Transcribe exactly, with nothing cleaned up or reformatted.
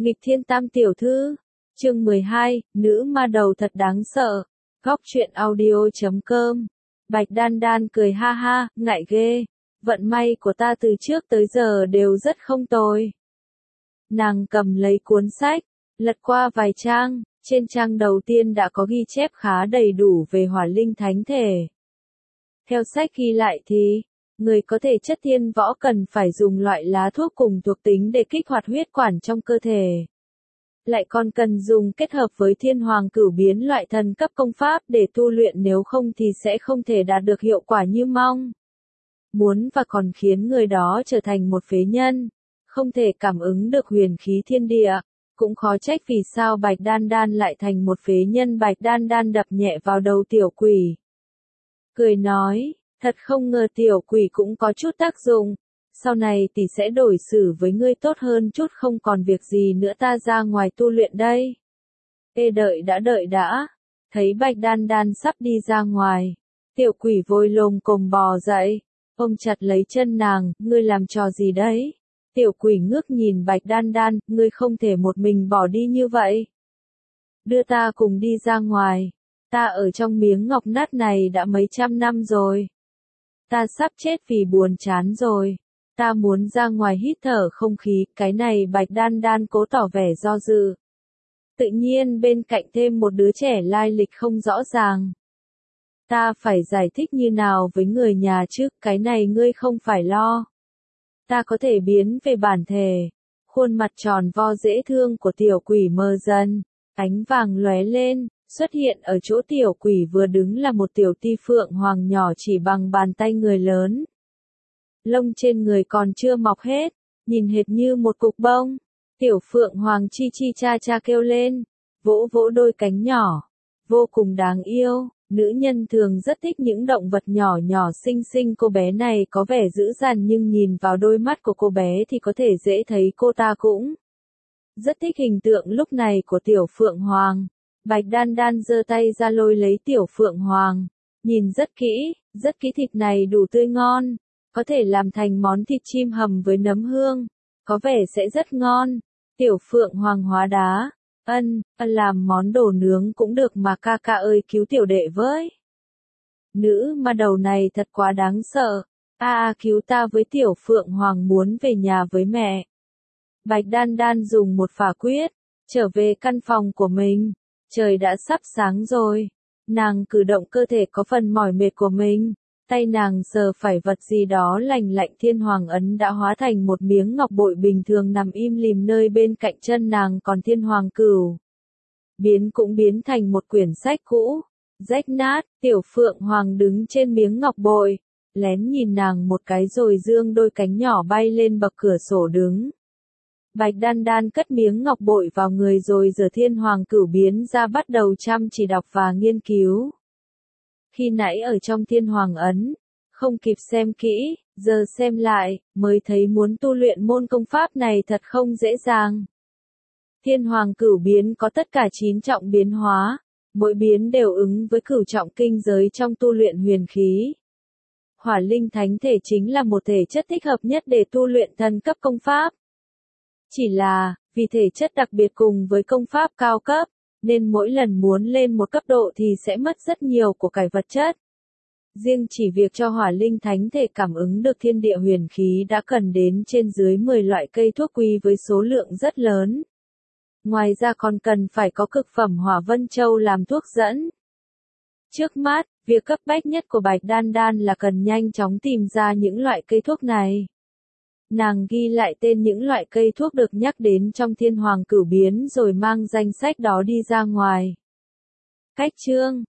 Nghịch thiên tam tiểu thư, chương mười hai, nữ ma đầu thật đáng sợ. Góc truyện audio chấm com. Bạch Đan Đan cười ha ha, ngại ghê. Vận may của ta từ trước tới giờ đều rất không tồi. Nàng cầm lấy cuốn sách, lật qua vài trang, trên trang đầu tiên đã có ghi chép khá đầy đủ về hỏa linh thánh thể. Theo sách ghi lại thì, người có thể chất thiên võ cần phải dùng loại lá thuốc cùng thuộc tính để kích hoạt huyết quản trong cơ thể. Lại còn cần dùng kết hợp với thiên hoàng cửu biến loại thần cấp công pháp để tu luyện, nếu không thì sẽ không thể đạt được hiệu quả như mong muốn, và còn khiến người đó trở thành một phế nhân, không thể cảm ứng được huyền khí thiên địa. Cũng khó trách vì sao Bạch Đan Đan lại thành một phế nhân. Bạch Đan Đan đập nhẹ vào đầu tiểu quỷ, cười nói, thật không ngờ tiểu quỷ cũng có chút tác dụng. Sau này tỷ sẽ đổi xử với ngươi tốt hơn chút, không còn việc gì nữa, ta ra ngoài tu luyện đây. Ê đợi đã đợi đã. Thấy Bạch Đan Đan sắp đi ra ngoài, tiểu quỷ vội lồm cồm bò dậy, ôm chặt lấy chân nàng, ngươi làm trò gì đấy? Tiểu quỷ ngước nhìn Bạch Đan Đan, ngươi không thể một mình bỏ đi như vậy. Đưa ta cùng đi ra ngoài, ta ở trong miếng ngọc nát này đã mấy trăm năm rồi. Ta sắp chết vì buồn chán rồi. Ta muốn ra ngoài hít thở không khí. Cái này Bạch Đan Đan cố tỏ vẻ do dự. Tự nhiên bên cạnh thêm một đứa trẻ lai lịch không rõ ràng. Ta phải giải thích như nào với người nhà chứ? Cái này ngươi không phải lo. Ta có thể biến về bản thể. Khuôn mặt tròn vo dễ thương của tiểu quỷ mờ dần, ánh vàng lóe lên. Xuất hiện ở chỗ tiểu quỷ vừa đứng là một tiểu ti phượng hoàng nhỏ chỉ bằng bàn tay người lớn. Lông trên người còn chưa mọc hết, nhìn hệt như một cục bông. Tiểu phượng hoàng chi chi cha cha kêu lên, vỗ vỗ đôi cánh nhỏ, vô cùng đáng yêu. Nữ nhân thường rất thích những động vật nhỏ nhỏ xinh xinh. Cô bé này có vẻ dữ dằn, nhưng nhìn vào đôi mắt của cô bé thì có thể dễ thấy cô ta cũng rất thích hình tượng lúc này của tiểu phượng hoàng. Bạch Đan Đan giơ tay ra lôi lấy tiểu phượng hoàng, nhìn rất kỹ, rất kỹ. Thịt này đủ tươi ngon, có thể làm thành món thịt chim hầm với nấm hương, có vẻ sẽ rất ngon. Tiểu phượng hoàng hóa đá, ân, ân làm món đồ nướng cũng được mà, ca ca ơi cứu tiểu đệ với. Nữ ma đầu này thật quá đáng sợ, a a cứu ta với, tiểu phượng hoàng muốn về nhà với mẹ. Bạch Đan Đan dùng một phả quyết, trở về căn phòng của mình. Trời đã sắp sáng rồi, nàng cử động cơ thể có phần mỏi mệt của mình, tay nàng sờ phải vật gì đó lành lạnh. Thiên hoàng ấn đã hóa thành một miếng ngọc bội bình thường nằm im lìm nơi bên cạnh chân nàng, còn thiên hoàng cửu biến cũng biến thành một quyển sách cũ, rách nát. Tiểu phượng hoàng đứng trên miếng ngọc bội, lén nhìn nàng một cái rồi dương đôi cánh nhỏ bay lên bậc cửa sổ đứng. Bạch Đan Đan cất miếng ngọc bội vào người rồi giờ thiên hoàng cửu biến ra, bắt đầu chăm chỉ đọc và nghiên cứu. Khi nãy ở trong thiên hoàng ấn, không kịp xem kỹ, giờ xem lại, mới thấy muốn tu luyện môn công pháp này thật không dễ dàng. Thiên hoàng cửu biến có tất cả chín trọng biến hóa, mỗi biến đều ứng với cửu trọng kinh giới trong tu luyện huyền khí. Hỏa linh thánh thể chính là một thể chất thích hợp nhất để tu luyện thần cấp công pháp. Chỉ là, vì thể chất đặc biệt cùng với công pháp cao cấp, nên mỗi lần muốn lên một cấp độ thì sẽ mất rất nhiều của cải vật chất. Riêng chỉ việc cho hỏa linh thánh thể cảm ứng được thiên địa huyền khí đã cần đến trên dưới mười loại cây thuốc quý với số lượng rất lớn. Ngoài ra còn cần phải có cực phẩm hỏa vân châu làm thuốc dẫn. Trước mắt, việc cấp bách nhất của Bạch Đan Đan là cần nhanh chóng tìm ra những loại cây thuốc này. Nàng ghi lại tên những loại cây thuốc được nhắc đến trong thiên hoàng cửu biến rồi mang danh sách đó đi ra ngoài. Cách chương